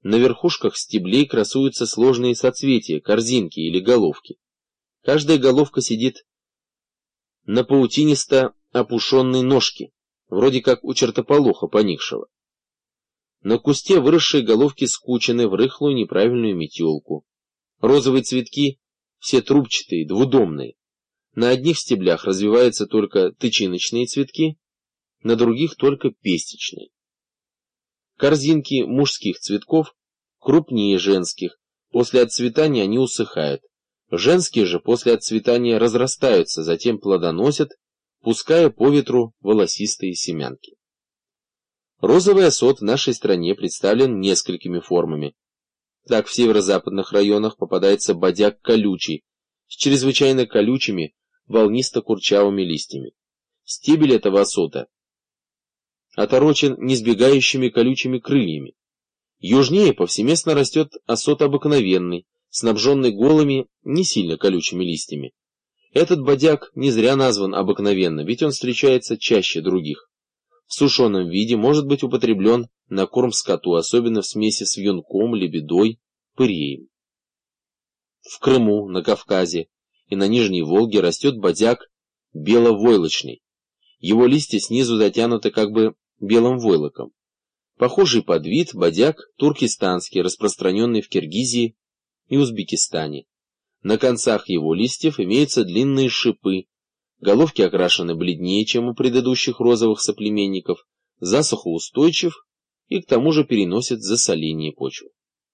На верхушках стеблей красуются сложные соцветия, корзинки или головки. Каждая головка сидит на паутинисто опушенной ножке, вроде как у чертополоха поникшего. На кусте выросшие головки скучены в рыхлую неправильную метелку. Розовые цветки все трубчатые, двудомные. На одних стеблях развиваются только тычиночные цветки, на других только пестичные. Корзинки мужских цветков крупнее женских, после отцветания они усыхают. Женские же после отцветания разрастаются, затем плодоносят, пуская по ветру волосистые семянки. Розовый осот в нашей стране представлен несколькими формами. Так в северо-западных районах попадается бодяк колючий, с чрезвычайно колючими, волнисто-курчавыми листьями. Стебель этого осота оторочен несбегающими колючими крыльями. Южнее повсеместно растет осот обыкновенный, снабженный голыми, не сильно колючими листьями. Этот бодяк не зря назван обыкновенно, ведь он встречается чаще других. В сушеном виде может быть употреблен на корм скоту, особенно в смеси с вьюнком, лебедой, пыреем. В Крыму, на Кавказе и на Нижней Волге растет бодяк беловойлочный. Его листья снизу затянуты как бы белым войлоком. Похожий подвид бодяк туркестанский, распространенный в Киргизии и Узбекистане. На концах его листьев имеются длинные шипы, головки окрашены бледнее, чем у предыдущих розовых соплеменников, засухоустойчив и к тому же переносит засоление почвы.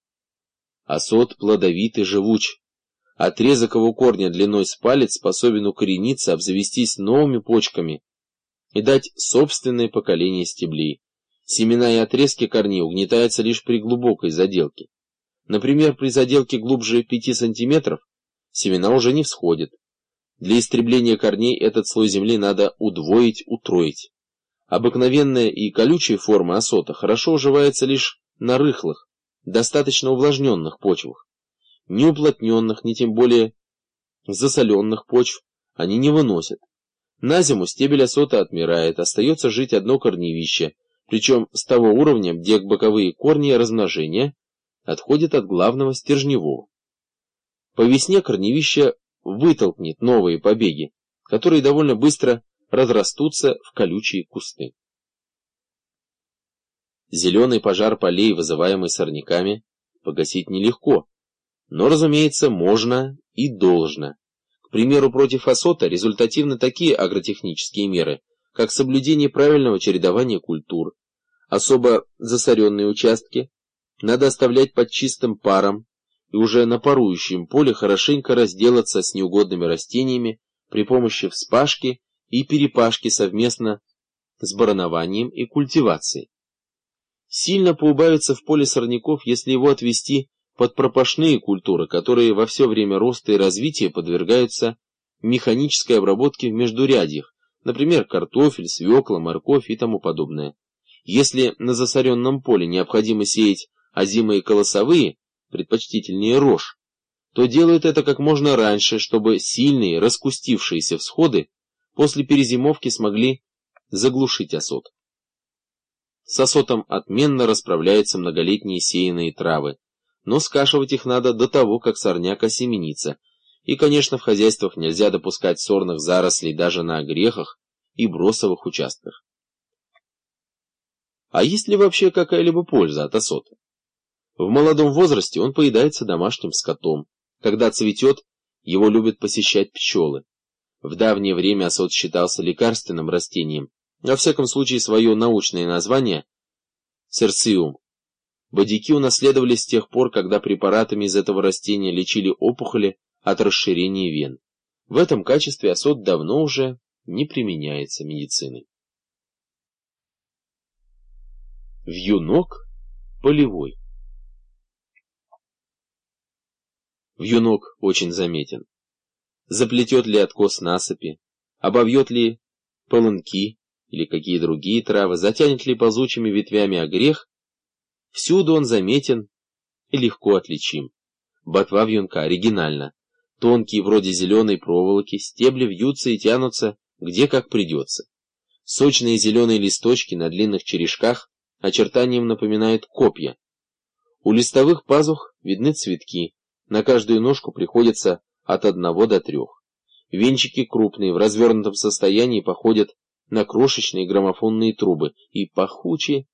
Осот плодовит и живуч. Отрезок его корня длиной с палец способен укорениться, обзавестись новыми почками и дать собственное поколение стеблей. Семена и отрезки корней угнетаются лишь при глубокой заделке. Например, при заделке глубже 5 см семена уже не всходят. Для истребления корней этот слой земли надо удвоить-утроить. Обыкновенная и колючая форма осота хорошо уживается лишь на рыхлых, достаточно увлажненных почвах. Ни уплотненных, ни тем более засоленных почв они не выносят. На зиму стебель осота отмирает, остается жить одно корневище, причем с того уровня, где боковые корни размножения отходят от главного стержневого. По весне корневище вытолкнет новые побеги, которые довольно быстро разрастутся в колючие кусты. Зеленый пожар полей, вызываемый сорняками, погасить нелегко, но, разумеется, можно и должно. К примеру, против осота результативны такие агротехнические меры, как соблюдение правильного чередования культур. Особо засоренные участки надо оставлять под чистым паром и уже на парующем поле хорошенько разделаться с неугодными растениями при помощи вспашки и перепашки совместно с баранованием и культивацией. Сильно поубавится в поле сорняков, если его отвести под пропашные культуры, которые во все время роста и развития подвергаются механической обработке в междурядьях, например, картофель, свекла, морковь и тому подобное. Если на засоренном поле необходимо сеять озимые колосовые, предпочтительнее рожь, то делают это как можно раньше, чтобы сильные раскустившиеся всходы после перезимовки смогли заглушить осот. С осотом отменно расправляются многолетние сеянные травы, но скашивать их надо до того, как сорняк осеменится, и, конечно, в хозяйствах нельзя допускать сорных зарослей даже на огрехах и бросовых участках. А есть ли вообще какая-либо польза от осота? В молодом возрасте он поедается домашним скотом. Когда цветет, его любят посещать пчелы. В давнее время осот считался лекарственным растением, во всяком случае свое научное название – церциум. Бодяки унаследовали с тех пор, когда препаратами из этого растения лечили опухоли от расширения вен. В этом качестве осот давно уже не применяется медициной. Вьюнок полевой. Вьюнок очень заметен. Заплетет ли откос насыпи, обовьет ли полынки или какие другие травы, затянет ли ползучими ветвями огрех, всюду он заметен и легко отличим. Ботва вьюнка оригинальна. Тонкие, вроде зеленой проволоки, стебли вьются и тянутся где как придется. Сочные зеленые листочки на длинных черешках очертанием напоминают копья. У листовых пазух видны цветки, на каждую ножку приходится от 1 до 3. Венчики крупные, в развернутом состоянии походят на крошечные граммофонные трубы и пахучие,